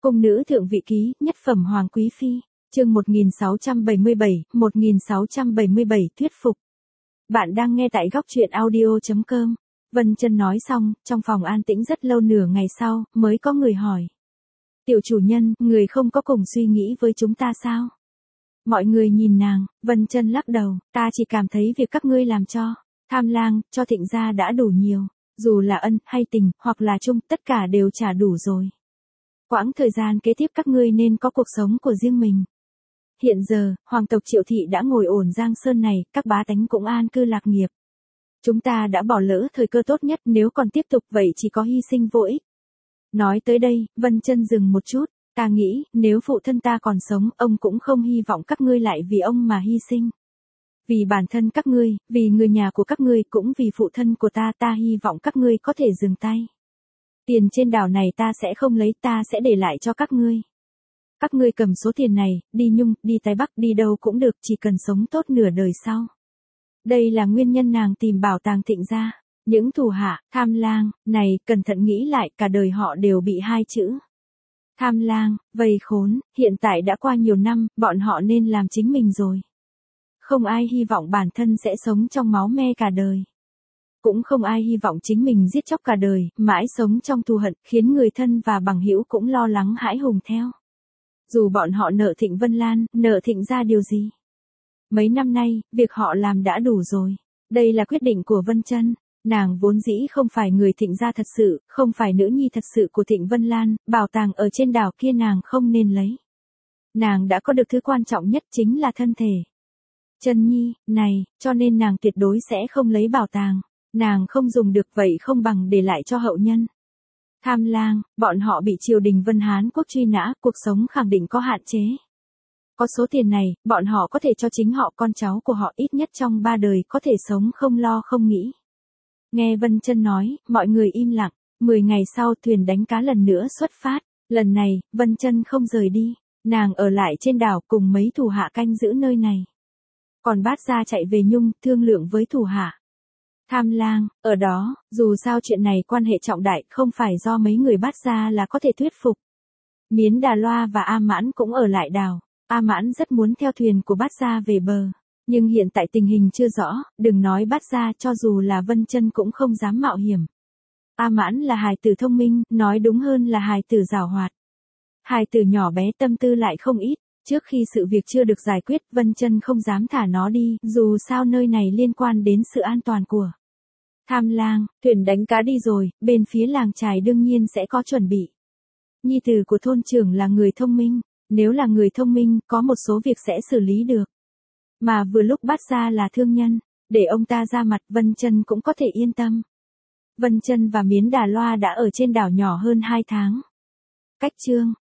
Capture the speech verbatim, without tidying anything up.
Cung nữ thượng vị ký, nhất phẩm hoàng quý phi, chương một nghìn sáu trăm bảy mươi bảy, một nghìn sáu trăm bảy mươi bảy thuyết phục. Bạn đang nghe tại góc truyện audio chấm com. Vân Chân nói xong, trong phòng an tĩnh rất lâu, nửa ngày sau, mới có người hỏi. Tiểu chủ nhân, người không có cùng suy nghĩ với chúng ta sao? Mọi người nhìn nàng, Vân Chân lắc đầu, ta chỉ cảm thấy việc các ngươi làm cho Tham Lang, cho Thịnh gia đã đủ nhiều, dù là ân hay tình, hoặc là chung, tất cả đều trả đủ rồi. Quãng thời gian kế tiếp các ngươi nên có cuộc sống của riêng mình. Hiện giờ, hoàng tộc Triệu thị đã ngồi ổn Giang Sơn này, các bá tánh cũng an cư lạc nghiệp. Chúng ta đã bỏ lỡ thời cơ tốt nhất, nếu còn tiếp tục vậy chỉ có hy sinh vô ích. Nói tới đây, Vân Chân dừng một chút, ta nghĩ, nếu phụ thân ta còn sống, ông cũng không hy vọng các ngươi lại vì ông mà hy sinh. Vì bản thân các ngươi, vì người nhà của các ngươi, cũng vì phụ thân của ta, ta hy vọng các ngươi có thể dừng tay. Tiền trên đảo này ta sẽ không lấy, ta sẽ để lại cho các ngươi. Các ngươi cầm số tiền này, đi Nhung, đi Tây Bắc, đi đâu cũng được, chỉ cần sống tốt nửa đời sau. Đây là nguyên nhân nàng tìm bảo tàng Thịnh gia. Những thủ hạ, Tham Lang, này, cẩn thận nghĩ lại, cả đời họ đều bị hai chữ. Tham Lang, vây khốn, hiện tại đã qua nhiều năm, bọn họ nên làm chính mình rồi. Không ai hy vọng bản thân sẽ sống trong máu me cả đời. Cũng không ai hy vọng chính mình giết chóc cả đời, mãi sống trong thù hận, khiến người thân và bằng hữu cũng lo lắng hãi hùng theo. Dù bọn họ nợ Thịnh Vân Lan, nợ Thịnh gia điều gì. Mấy năm nay, việc họ làm đã đủ rồi. Đây là quyết định của Vân Chân. Nàng vốn dĩ không phải người Thịnh gia thật sự, không phải nữ nhi thật sự của Thịnh Vân Lan, bảo tàng ở trên đảo kia nàng không nên lấy. Nàng đã có được thứ quan trọng nhất, chính là thân thể. Chân nhi, này, cho nên nàng tuyệt đối sẽ không lấy bảo tàng. Nàng không dùng được, vậy không bằng để lại cho hậu nhân. Tham Lang, bọn họ bị triều đình Vân Hán quốc truy nã, cuộc sống khẳng định có hạn chế. Có số tiền này, bọn họ có thể cho chính họ, con cháu của họ ít nhất trong ba đời có thể sống không lo không nghĩ. Nghe Vân Chân nói, mọi người im lặng. Mười ngày sau, thuyền đánh cá lần nữa xuất phát. Lần này, Vân Chân không rời đi. Nàng ở lại trên đảo cùng mấy thủ hạ canh giữ nơi này. Còn Bát Gia chạy về Nhung, thương lượng với thủ hạ. Tham Lang, ở đó, dù sao chuyện này quan hệ trọng đại, không phải do mấy người Bát Gia là có thể thuyết phục. Miến Đà Loa và A Mãn cũng ở lại đảo. A Mãn rất muốn theo thuyền của Bát Gia về bờ. Nhưng hiện tại tình hình chưa rõ, đừng nói Bát Gia, cho dù là Vân Chân cũng không dám mạo hiểm. A Mãn là hài tử thông minh, nói đúng hơn là hài tử giàu hoạt. Hài tử nhỏ bé, tâm tư lại không ít. Trước khi sự việc chưa được giải quyết, Vân Chân không dám thả nó đi, dù sao nơi này liên quan đến sự an toàn của Tham Lang. Thuyền đánh cá đi rồi, bên phía làng chài đương nhiên sẽ có chuẩn bị. Nhi tử của thôn trưởng là người thông minh, nếu là người thông minh, có một số việc sẽ xử lý được. Mà vừa lúc Bát Gia là thương nhân, để ông ta ra mặt, Vân Chân cũng có thể yên tâm. Vân Chân và Miến Đà Loa đã ở trên đảo nhỏ hơn hai tháng. Cách chương